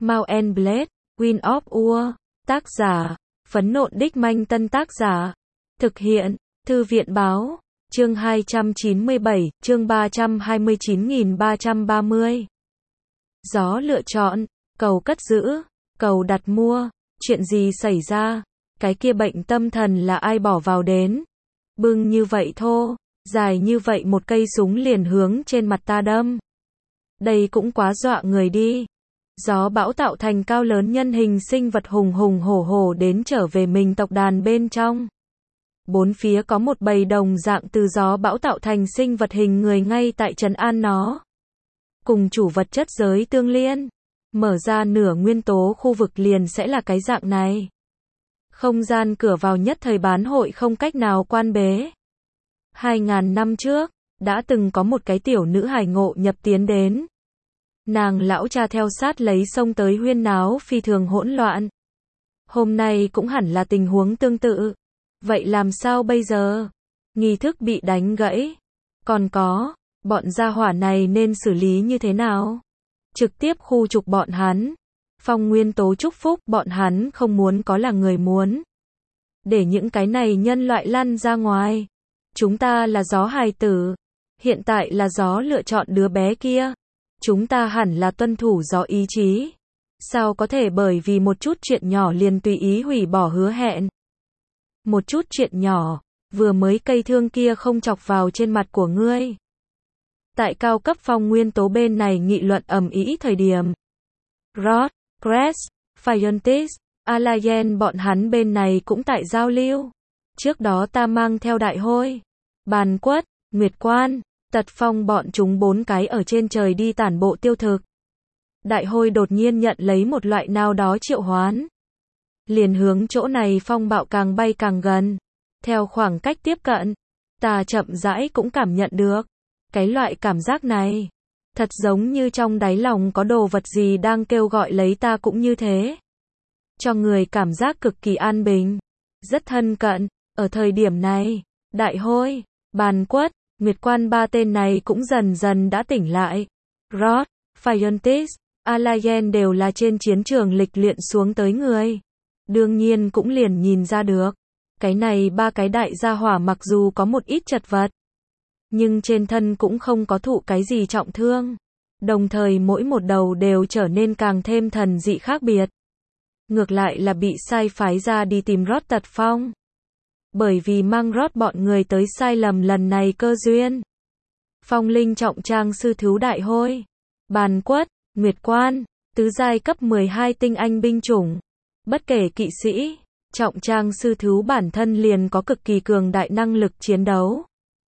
Mount and Blade, Wind of War, tác giả, Phấn Nộn Đích Manh Tân tác giả, thực hiện, Thư viện Báo, chương 297, chương 329.330. Gió lựa chọn, cầu cất giữ, cầu đặt mua, chuyện gì xảy ra, cái kia bệnh tâm thần là ai bỏ vào đến, bưng như vậy thô, dài như vậy một cây súng liền hướng trên mặt ta đâm. Đây cũng quá dọa người đi. Gió bão tạo thành cao lớn nhân hình sinh vật hùng hùng hổ hổ đến trở về mình tộc đàn bên trong. Bốn phía có một bầy đồng dạng từ gió bão tạo thành sinh vật hình người ngay tại trấn an nó. Cùng chủ vật chất giới tương liên, mở ra nửa nguyên tố khu vực liền sẽ là cái dạng này. Không gian cửa vào nhất thời bán hội không cách nào quan bế. 2000 năm trước, đã từng có một cái tiểu nữ hài ngộ nhập tiến đến. Nàng lão cha theo sát lấy xông tới huyên náo phi thường hỗn loạn. Hôm nay cũng hẳn là tình huống tương tự. Vậy làm sao bây giờ? Nghi thức bị đánh gãy. Còn có, bọn gia hỏa này nên xử lý như thế nào? Trực tiếp khu trục bọn hắn. Phong nguyên tố chúc phúc bọn hắn không muốn có là người muốn. Để những cái này nhân loại lăn ra ngoài. Chúng ta là gió hài tử. Hiện tại là gió lựa chọn đứa bé kia. Chúng ta hẳn là tuân thủ gió ý chí. Sao có thể bởi vì một chút chuyện nhỏ liền tùy ý hủy bỏ hứa hẹn? Một chút chuyện nhỏ, vừa mới cây thương kia không chọc vào trên mặt của ngươi. Tại cao cấp phong nguyên tố bên này nghị luận ầm ĩ thời điểm. Rod, Crest, Fiontis, Alayen bọn hắn bên này cũng tại giao lưu. Trước đó ta mang theo đại hôi, Bàn Quất, Nguyệt Quan, Tật Phong bọn chúng 4 cái ở trên trời đi tản bộ tiêu thực. Đại hôi đột nhiên nhận lấy một loại nào đó triệu hoán. Liền hướng chỗ này phong bạo càng bay càng gần. Theo khoảng cách tiếp cận, ta chậm rãi cũng cảm nhận được. Cái loại cảm giác này, thật giống như trong đáy lòng có đồ vật gì đang kêu gọi lấy ta cũng như thế. Cho người cảm giác cực kỳ an bình, rất thân cận. Ở thời điểm này, Đại hôi, Bàn Quất, Nguyệt Quan ba tên này cũng dần dần đã tỉnh lại. Rod, Fiontis, Alayen đều là trên chiến trường lịch luyện xuống tới người. Đương nhiên cũng liền nhìn ra được. Cái này ba cái đại gia hỏa mặc dù có một ít chật vật, nhưng trên thân cũng không có thụ cái gì trọng thương. Đồng thời mỗi một đầu đều trở nên càng thêm thần dị khác biệt. Ngược lại là bị sai phái ra đi tìm Rod Tật Phong. Bởi vì mang Rod bọn người tới sai lầm lần này cơ duyên. Phong linh trọng trang sư thú Đại hôi, Bàn Quất, Nguyệt Quan, tứ giai cấp 12 tinh anh binh chủng. Bất kể kỵ sĩ, trọng trang sư thú bản thân liền có cực kỳ cường đại năng lực chiến đấu.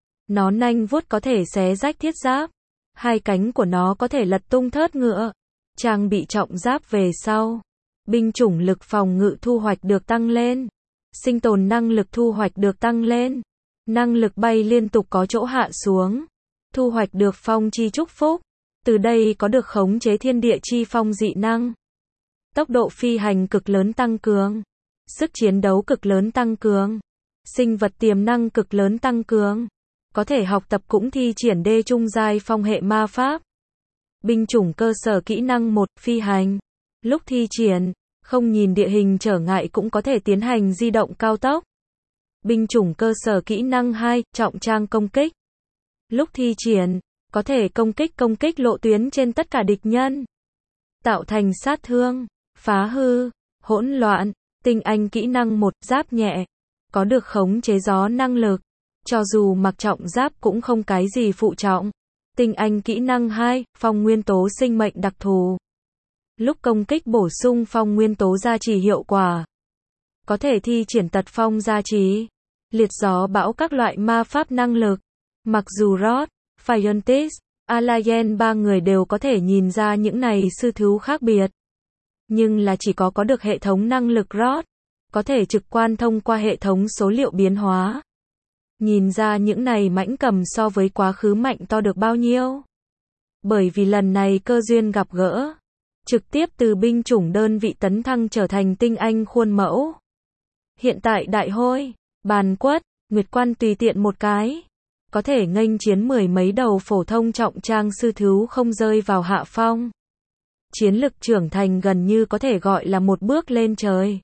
Nó nanh vuốt có thể xé rách thiết giáp. Hai cánh của nó có thể lật tung thớt ngựa. Trang bị trọng giáp về sau. Binh chủng lực phòng ngự thu hoạch được tăng lên. Sinh tồn năng lực thu hoạch được tăng lên. Năng lực bay liên tục có chỗ hạ xuống. Thu hoạch được phong chi chúc phúc. Từ đây có được khống chế thiên địa chi phong dị năng. Tốc độ phi hành cực lớn tăng cường. Sức chiến đấu cực lớn tăng cường. Sinh vật tiềm năng cực lớn tăng cường. Có thể học tập cũng thi triển đê trung giai phong hệ ma pháp. Binh chủng cơ sở kỹ năng 1, phi hành. Lúc thi triển, không nhìn địa hình trở ngại cũng có thể tiến hành di động cao tốc. Binh chủng cơ sở kỹ năng 2, trọng trang công kích. Lúc thi triển, có thể công kích lộ tuyến trên tất cả địch nhân. Tạo thành sát thương, phá hư, hỗn loạn. Tinh anh kỹ năng 1, giáp nhẹ. Có được khống chế gió năng lực. Cho dù mặc trọng giáp cũng không cái gì phụ trọng. Tinh anh kỹ năng 2, phong nguyên tố sinh mệnh đặc thù. Lúc công kích bổ sung phong nguyên tố gia trì hiệu quả. Có thể thi triển tật phong gia trì. Liệt gió bão các loại ma pháp năng lực. Mặc dù Rod, Fiontis, Alayen ba người đều có thể nhìn ra những này sư thú khác biệt. Nhưng là chỉ có được hệ thống năng lực Rod. Có thể trực quan thông qua hệ thống số liệu biến hóa. Nhìn ra những này mãnh cầm so với quá khứ mạnh to được bao nhiêu. Bởi vì lần này cơ duyên gặp gỡ. Trực tiếp từ binh chủng đơn vị tấn thăng trở thành tinh anh khuôn mẫu. Hiện tại Đại hôi, Bàn Quất, Nguyệt Quan tùy tiện một cái. Có thể nghênh chiến 10 mấy đầu phổ thông trọng trang sư thú không rơi vào hạ phong. chiến lực trưởng thành gần như có thể gọi là một bước lên trời.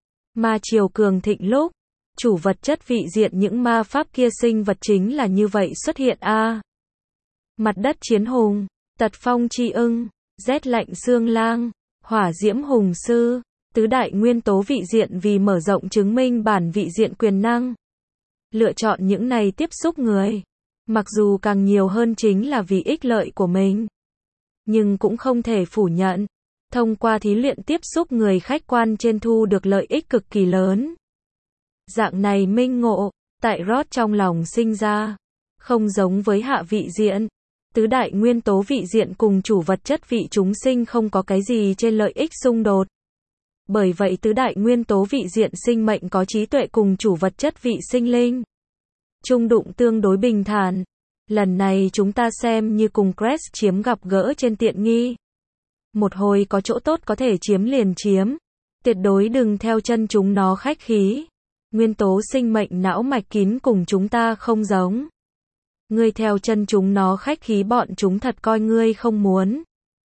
Ma triều cường thịnh lúc, chủ vật chất vị diện những ma pháp kia sinh vật chính là như vậy xuất hiện a. Mặt đất chiến hùng, tật phong chi ưng, rét lạnh xương lang, hỏa diễm hùng sư, tứ đại nguyên tố vị diện vì mở rộng chứng minh bản vị diện quyền năng. Lựa chọn những này tiếp xúc người. Mặc dù càng nhiều hơn chính là vì ích lợi của mình. Nhưng cũng không thể phủ nhận. Thông qua thí luyện tiếp xúc người khách quan trên thu được lợi ích cực kỳ lớn. Dạng này minh ngộ, tại Rod trong lòng sinh ra. Không giống với hạ vị diện. Tứ đại nguyên tố vị diện cùng chủ vật chất vị chúng sinh không có cái gì trên lợi ích xung đột. Bởi vậy tứ đại nguyên tố vị diện sinh mệnh có trí tuệ cùng chủ vật chất vị sinh linh. Trung đụng tương đối bình thản. Lần này chúng ta xem như cùng Crest chiếm gặp gỡ trên tiện nghi. Một hồi có chỗ tốt có thể chiếm liền chiếm. Tuyệt đối đừng theo chân chúng nó khách khí. Nguyên tố sinh mệnh não mạch kín cùng chúng ta không giống. Ngươi theo chân chúng nó khách khí bọn chúng thật coi ngươi không muốn.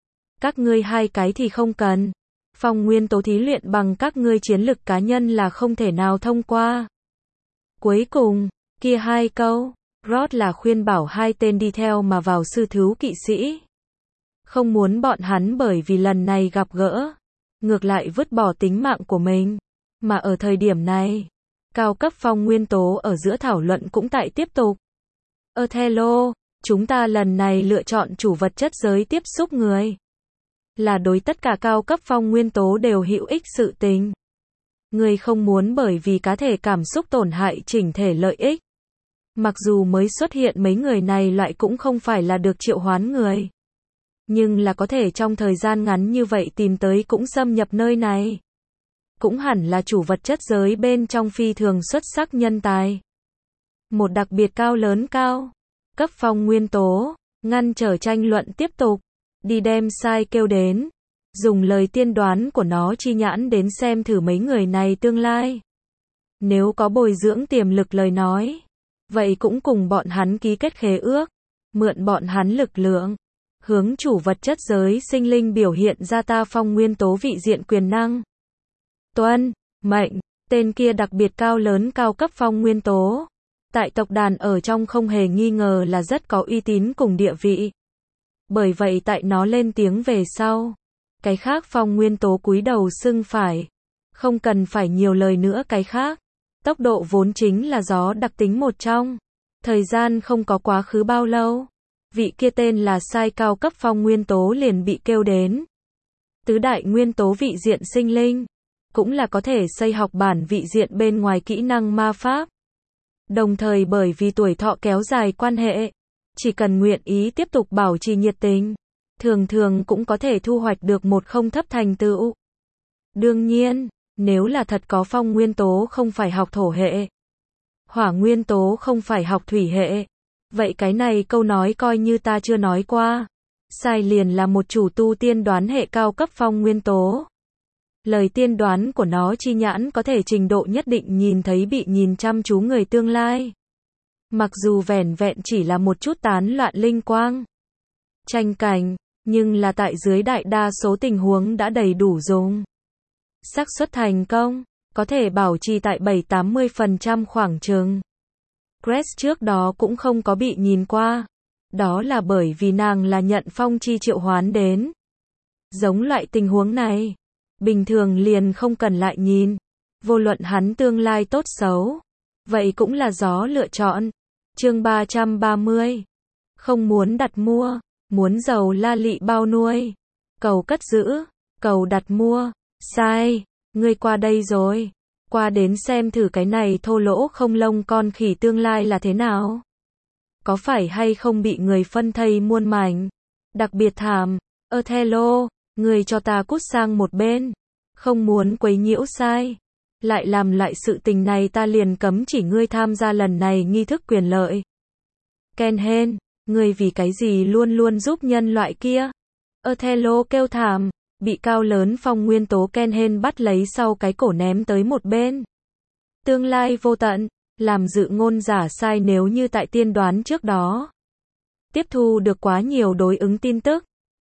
Các ngươi hai cái thì không cần. Phong nguyên tố thí luyện bằng các ngươi chiến lực cá nhân là không thể nào thông qua. Cuối cùng, kia hai câu, Rod là khuyên bảo hai tên đi theo mà vào sư thú kỵ sĩ. Không muốn bọn hắn bởi vì lần này gặp gỡ, ngược lại vứt bỏ tính mạng của mình. Mà ở thời điểm này, cao cấp phong nguyên tố ở giữa thảo luận cũng tại tiếp tục. Othello, chúng ta lần này lựa chọn chủ vật chất giới tiếp xúc người. Là đối tất cả cao cấp phong nguyên tố đều hữu ích sự tình. Người không muốn bởi vì cá thể cảm xúc tổn hại chỉnh thể lợi ích. Mặc dù mới xuất hiện mấy người này loại cũng không phải là được triệu hoán người. Nhưng là có thể trong thời gian ngắn như vậy tìm tới cũng xâm nhập nơi này. Cũng hẳn là chủ vật chất giới bên trong phi thường xuất sắc nhân tài. Một đặc biệt cao lớn cao. Cấp phong nguyên tố, ngăn trở tranh luận tiếp tục. Đi đem sai kêu đến. Dùng lời tiên đoán của nó chi nhãn đến xem thử mấy người này tương lai. Nếu có bồi dưỡng tiềm lực lời nói. Vậy cũng cùng bọn hắn ký kết khế ước. Mượn bọn hắn lực lượng. Hướng chủ vật chất giới sinh linh biểu hiện ra ta phong nguyên tố vị diện quyền năng. Tuân, mệnh, tên kia đặc biệt cao lớn cao cấp phong nguyên tố. Tại tộc đàn ở trong không hề nghi ngờ là rất có uy tín cùng địa vị. Bởi vậy tại nó lên tiếng về sau. Cái khác phong nguyên tố cúi đầu xưng phải. Không cần phải nhiều lời nữa cái khác. Tốc độ vốn chính là gió đặc tính một trong. Thời gian không có quá khứ bao lâu. Vị kia tên là sai cao cấp phong nguyên tố liền bị kêu đến. Tứ đại nguyên tố vị diện sinh linh. Cũng là có thể xây học bản vị diện bên ngoài kỹ năng ma pháp. Đồng thời bởi vì tuổi thọ kéo dài quan hệ. Chỉ cần nguyện ý tiếp tục bảo trì nhiệt tình. Thường thường cũng có thể thu hoạch được một không thấp thành tựu. Đương nhiên, nếu là thật có phong nguyên tố không phải học thổ hệ. Hỏa nguyên tố không phải học thủy hệ. Vậy cái này câu nói coi như ta chưa nói qua. Sai liền là một chủ tu tiên đoán hệ cao cấp phong nguyên tố. Lời tiên đoán của nó chi nhãn có thể trình độ nhất định nhìn thấy bị nhìn chăm chú người tương lai. Mặc dù vẻn vẹn chỉ là một chút tán loạn linh quang. Tranh cảnh, nhưng là tại dưới đại đa số tình huống đã đầy đủ dùng. Xác suất thành công, có thể bảo trì tại 7-80% khoảng chừng. Crest trước đó cũng không có bị nhìn qua. Đó là bởi vì nàng là nhận phong chi triệu hoán đến. Giống loại tình huống này, bình thường liền không cần lại nhìn. Vô luận hắn tương lai tốt xấu. Vậy cũng là gió lựa chọn. Chương 330. Không muốn đặt mua, muốn giàu la lị bao nuôi. Cầu cất giữ, cầu đặt mua. Sai, ngươi qua đây rồi. Qua đến xem thử cái này thô lỗ không lông con khỉ tương lai là thế nào. Có phải hay không bị người phân thây muôn mảnh. Đặc biệt thảm. Othello, ngươi cho ta cút sang một bên. Không muốn quấy nhiễu sai. Lại làm lại sự tình này ta liền cấm chỉ ngươi tham gia lần này nghi thức quyền lợi. Kenhen, ngươi vì cái gì luôn luôn giúp nhân loại kia. Othello kêu thảm. Bị cao lớn phong nguyên tố Kenhen bắt lấy sau cái cổ ném tới một bên. Tương lai vô tận, làm dự ngôn giả sai nếu như tại tiên đoán trước đó. Tiếp thu được quá nhiều đối ứng tin tức.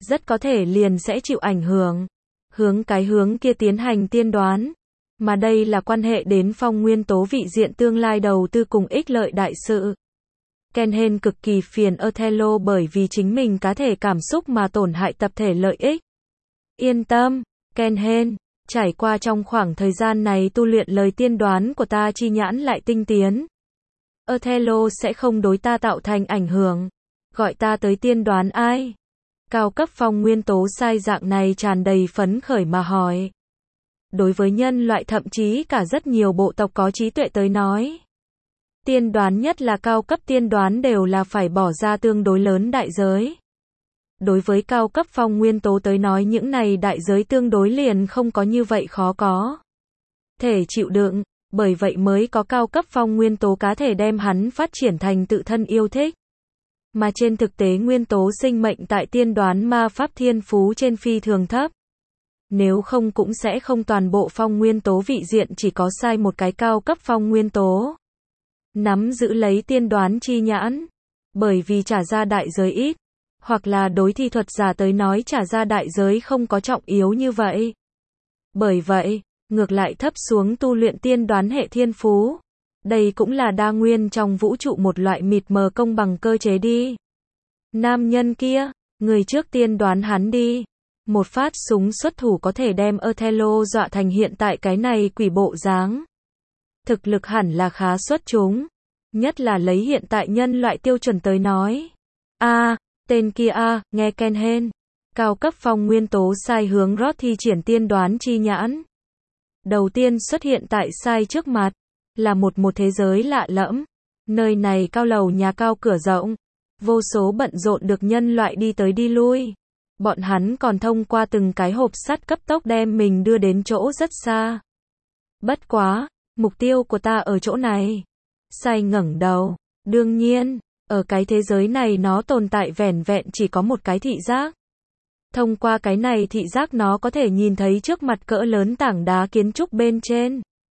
rất có thể liền sẽ chịu ảnh hưởng. Hướng cái hướng kia tiến hành tiên đoán. Mà đây là quan hệ đến phong nguyên tố vị diện tương lai đầu tư cùng ích lợi đại sự. Kenhen cực kỳ phiền Othello bởi vì chính mình cá thể cảm xúc mà tổn hại tập thể lợi ích. Yên tâm, Kenhen, trải qua trong khoảng thời gian này tu luyện lời tiên đoán của ta chi nhãn lại tinh tiến. Othello sẽ không đối ta tạo thành ảnh hưởng. Gọi ta tới tiên đoán ai? Cao cấp phong nguyên tố sai dạng này tràn đầy phấn khởi mà hỏi. Đối với nhân loại thậm chí cả rất nhiều bộ tộc có trí tuệ tới nói. Tiên đoán nhất là cao cấp tiên đoán đều là phải bỏ ra tương đối lớn đại giới. Đối với cao cấp phong nguyên tố tới nói những này đại giới tương đối liền không có như vậy khó có thể chịu đựng, bởi vậy mới có cao cấp phong nguyên tố cá thể đem hắn phát triển thành tự thân yêu thích. Mà trên thực tế nguyên tố sinh mệnh tại tiên đoán ma pháp thiên phú trên phi thường thấp. Nếu không cũng sẽ không toàn bộ phong nguyên tố vị diện chỉ có sai một cái cao cấp phong nguyên tố. Nắm giữ lấy tiên đoán chi nhãn. Bởi vì trả ra đại giới ít. Hoặc là đối thi thuật giả tới nói trả ra đại giới không có trọng yếu như vậy. Bởi vậy, ngược lại thấp xuống tu luyện tiên đoán hệ thiên phú. Đây cũng là đa nguyên trong vũ trụ một loại mịt mờ công bằng cơ chế đi. Nam nhân kia, người trước tiên đoán hắn đi. Một phát súng xuất thủ có thể đem Othello dọa thành hiện tại cái này quỷ bộ dáng. Thực lực hẳn là khá xuất chúng. Nhất là lấy hiện tại nhân loại tiêu chuẩn tới nói. Tên kia nghe Kenhen. Cao cấp phong nguyên tố sai hướng rót thi triển tiên đoán chi nhãn. Đầu tiên xuất hiện tại sai trước mặt. Là một thế giới lạ lẫm. Nơi này cao lầu nhà cao cửa rộng. Vô số bận rộn được nhân loại đi tới đi lui. Bọn hắn còn thông qua từng cái hộp sắt cấp tốc đem mình đưa đến chỗ rất xa. Bất quá, mục tiêu của ta ở chỗ này. Sai ngẩng đầu. Đương nhiên, ở cái thế giới này nó tồn tại vẻn vẹn chỉ có một cái thị giác. Thông qua cái này thị giác nó có thể nhìn thấy trước mặt cỡ lớn tảng đá kiến trúc bên trên.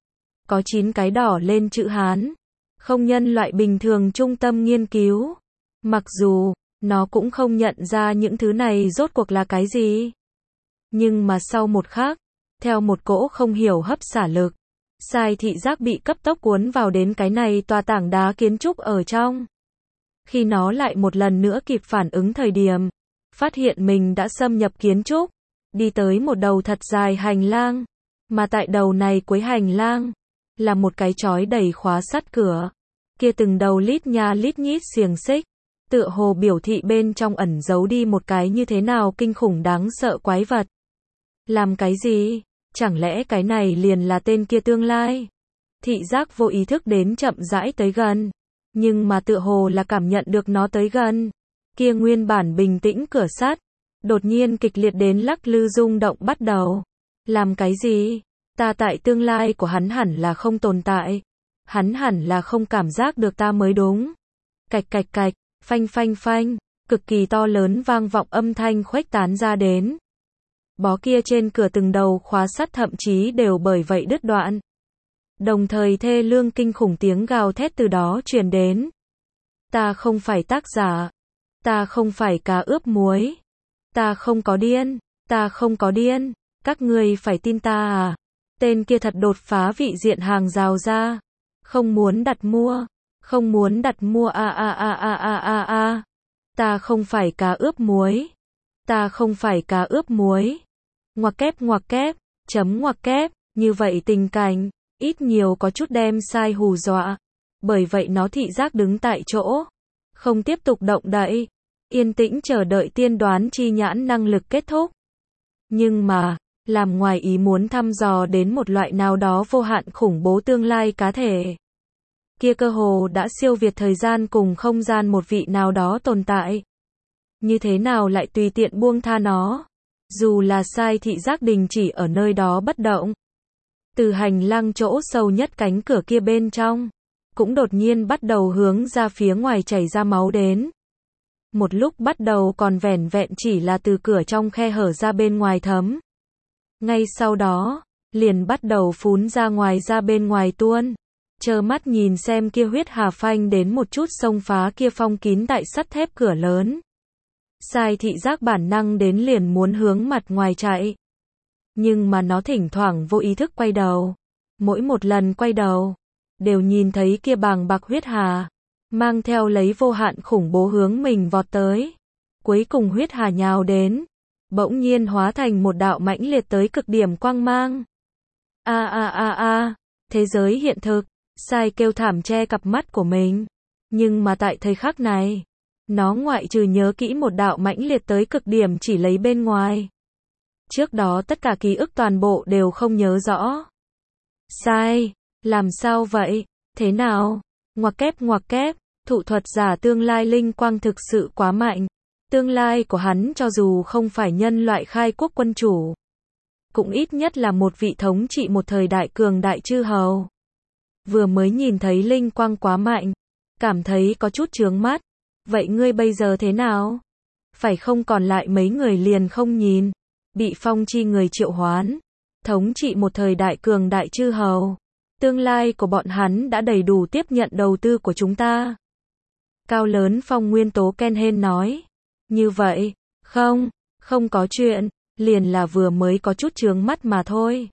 Có 9 cái đỏ lên chữ Hán. Không nhân loại bình thường trung tâm nghiên cứu. Mặc dù, nó cũng không nhận ra những thứ này rốt cuộc là cái gì. Nhưng mà sau một khắc, theo một cỗ không hiểu hấp xả lực, sai thị giác bị cấp tốc cuốn vào đến cái này tòa tảng đá kiến trúc ở trong. Khi nó lại một lần nữa kịp phản ứng thời điểm, phát hiện mình đã xâm nhập kiến trúc, đi tới một đầu thật dài hành lang, mà tại đầu này cuối hành lang, là một cái chói đầy khóa sắt cửa, kia từng đầu lít nha lít nhít xiềng xích, tựa hồ biểu thị bên trong ẩn giấu đi một cái như thế nào kinh khủng đáng sợ quái vật. Làm cái gì? Chẳng lẽ cái này liền là tên kia tương lai? Thị giác vô ý thức đến chậm rãi tới gần, nhưng mà tựa hồ là cảm nhận được nó tới gần. Kia nguyên bản bình tĩnh cửa sắt, đột nhiên kịch liệt đến lắc lư rung động bắt đầu. Làm cái gì? Ta tại tương lai của hắn hẳn là không tồn tại. Hắn hẳn là không cảm giác được ta mới đúng. Cạch cạch cạch, phanh phanh phanh, cực kỳ to lớn vang vọng âm thanh khuếch tán ra đến. Bó kia trên cửa từng đầu khóa sắt thậm chí đều bởi vậy đứt đoạn. Đồng thời thê lương kinh khủng tiếng gào thét từ đó truyền đến. Ta không phải tác giả. Ta không phải cá ướp muối. Ta không có điên. Ta không có điên. Các ngươi phải tin ta à? Tên kia thật đột phá vị diện hàng rào ra. Không muốn đặt mua. Không muốn đặt mua Ta không phải cá ướp muối. Ta không phải cá ướp muối. Ngoặc kép, chấm ngoặc kép, như vậy tình cảnh, ít nhiều có chút đem sai hù dọa. Bởi vậy nó thị giác đứng tại chỗ. Không tiếp tục động đậy. Yên tĩnh chờ đợi tiên đoán chi nhãn năng lực kết thúc. Nhưng mà, làm ngoài ý muốn thăm dò đến một loại nào đó vô hạn khủng bố tương lai cá thể. Kia cơ hồ đã siêu việt thời gian cùng không gian một vị nào đó tồn tại. Như thế nào lại tùy tiện buông tha nó? Dù là sai thị giác đình chỉ ở nơi đó bất động. Từ hành lang chỗ sâu nhất cánh cửa kia bên trong, cũng đột nhiên bắt đầu hướng ra phía ngoài chảy ra máu đến. Một lúc bắt đầu còn vẻn vẹn chỉ là từ cửa trong khe hở ra bên ngoài thấm. Ngay sau đó, liền bắt đầu phún ra bên ngoài tuôn. Trơ mắt nhìn xem kia huyết hà phanh đến một chút xông phá kia phong kín tại sắt thép cửa lớn. Sai thị giác bản năng đến liền muốn hướng mặt ngoài chạy. Nhưng mà nó thỉnh thoảng vô ý thức quay đầu. Mỗi một lần quay đầu, đều nhìn thấy kia bàng bạc huyết hà, mang theo lấy vô hạn khủng bố hướng mình vọt tới. Cuối cùng huyết hà nhào đến, bỗng nhiên hóa thành một đạo mãnh liệt tới cực điểm quang mang. Thế giới hiện thực, Sai kêu thảm che cặp mắt của mình. Nhưng mà tại thời khắc này, nó ngoại trừ nhớ kỹ một đạo mãnh liệt tới cực điểm chỉ lấy bên ngoài. Trước đó tất cả ký ức toàn bộ đều không nhớ rõ. Sai, làm sao vậy? Thế nào? Ngoặc kép, thụ thuật giả tương lai linh quang thực sự quá mạnh. Tương lai của hắn cho dù không phải nhân loại khai quốc quân chủ, cũng ít nhất là một vị thống trị một thời đại cường đại chư hầu. Vừa mới nhìn thấy linh quang quá mạnh, cảm thấy có chút chướng mắt. Vậy ngươi bây giờ thế nào? Phải không còn lại mấy người liền không nhìn, bị phong chi người triệu hoán, thống trị một thời đại cường đại chư hầu. Tương lai của bọn hắn đã đầy đủ tiếp nhận đầu tư của chúng ta. Cao lớn phong nguyên tố Kenhen nói. Như vậy, không có chuyện, liền là vừa mới có chút chướng mắt mà thôi.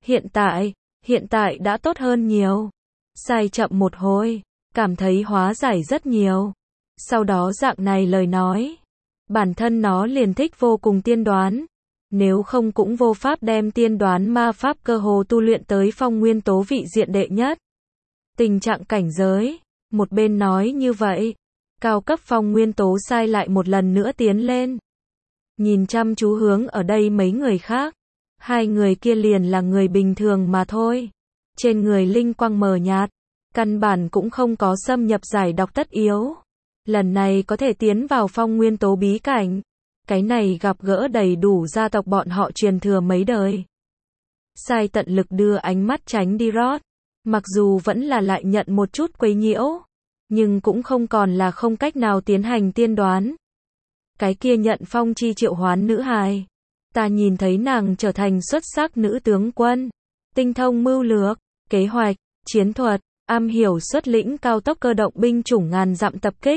Hiện tại đã tốt hơn nhiều. Sai chậm một hồi, cảm thấy hóa giải rất nhiều. Sau đó dạng này lời nói, bản thân nó liền thích vô cùng tiên đoán. Nếu không cũng vô pháp đem tiên đoán ma pháp cơ hồ tu luyện tới phong nguyên tố vị diện đệ nhất. Tình trạng cảnh giới, một bên nói như vậy, cao cấp phong nguyên tố Sai lại một lần nữa tiến lên. Nhìn chăm chú hướng ở đây mấy người khác, hai người kia liền là người bình thường mà thôi. Trên người linh quang mờ nhạt, căn bản cũng không có xâm nhập giải độc tất yếu. Lần này có thể tiến vào phong nguyên tố bí cảnh. Cái này gặp gỡ đầy đủ gia tộc bọn họ truyền thừa mấy đời. Sai tận lực đưa ánh mắt tránh đi Rod. Mặc dù vẫn là lại nhận một chút quấy nhiễu, nhưng cũng không còn là không cách nào tiến hành tiên đoán. Cái kia nhận phong chi triệu hoán nữ hài. Ta nhìn thấy nàng trở thành xuất sắc nữ tướng quân. Tinh thông mưu lược, kế hoạch, chiến thuật, am hiểu xuất lĩnh cao tốc cơ động binh chủng ngàn dặm tập kích.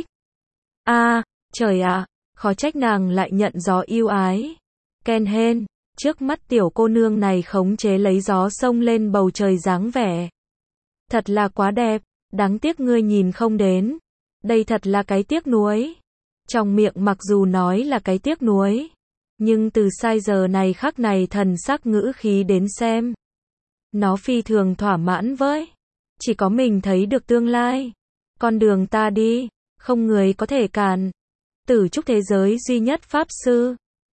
Trời ạ! Khó trách nàng lại nhận gió yêu ái. Kenhen, trước mắt tiểu cô nương này khống chế lấy gió sông lên bầu trời dáng vẻ. Thật là quá đẹp, đáng tiếc ngươi nhìn không đến. Đây thật là cái tiếc nuối. Trong miệng mặc dù nói là cái tiếc nuối, nhưng từ Sai giờ này khắc này thần sắc ngữ khí đến xem, nó phi thường thỏa mãn với. Chỉ có mình thấy được tương lai. Con đường ta đi, không người có thể cản. Tử trúc thế giới duy nhất pháp sư,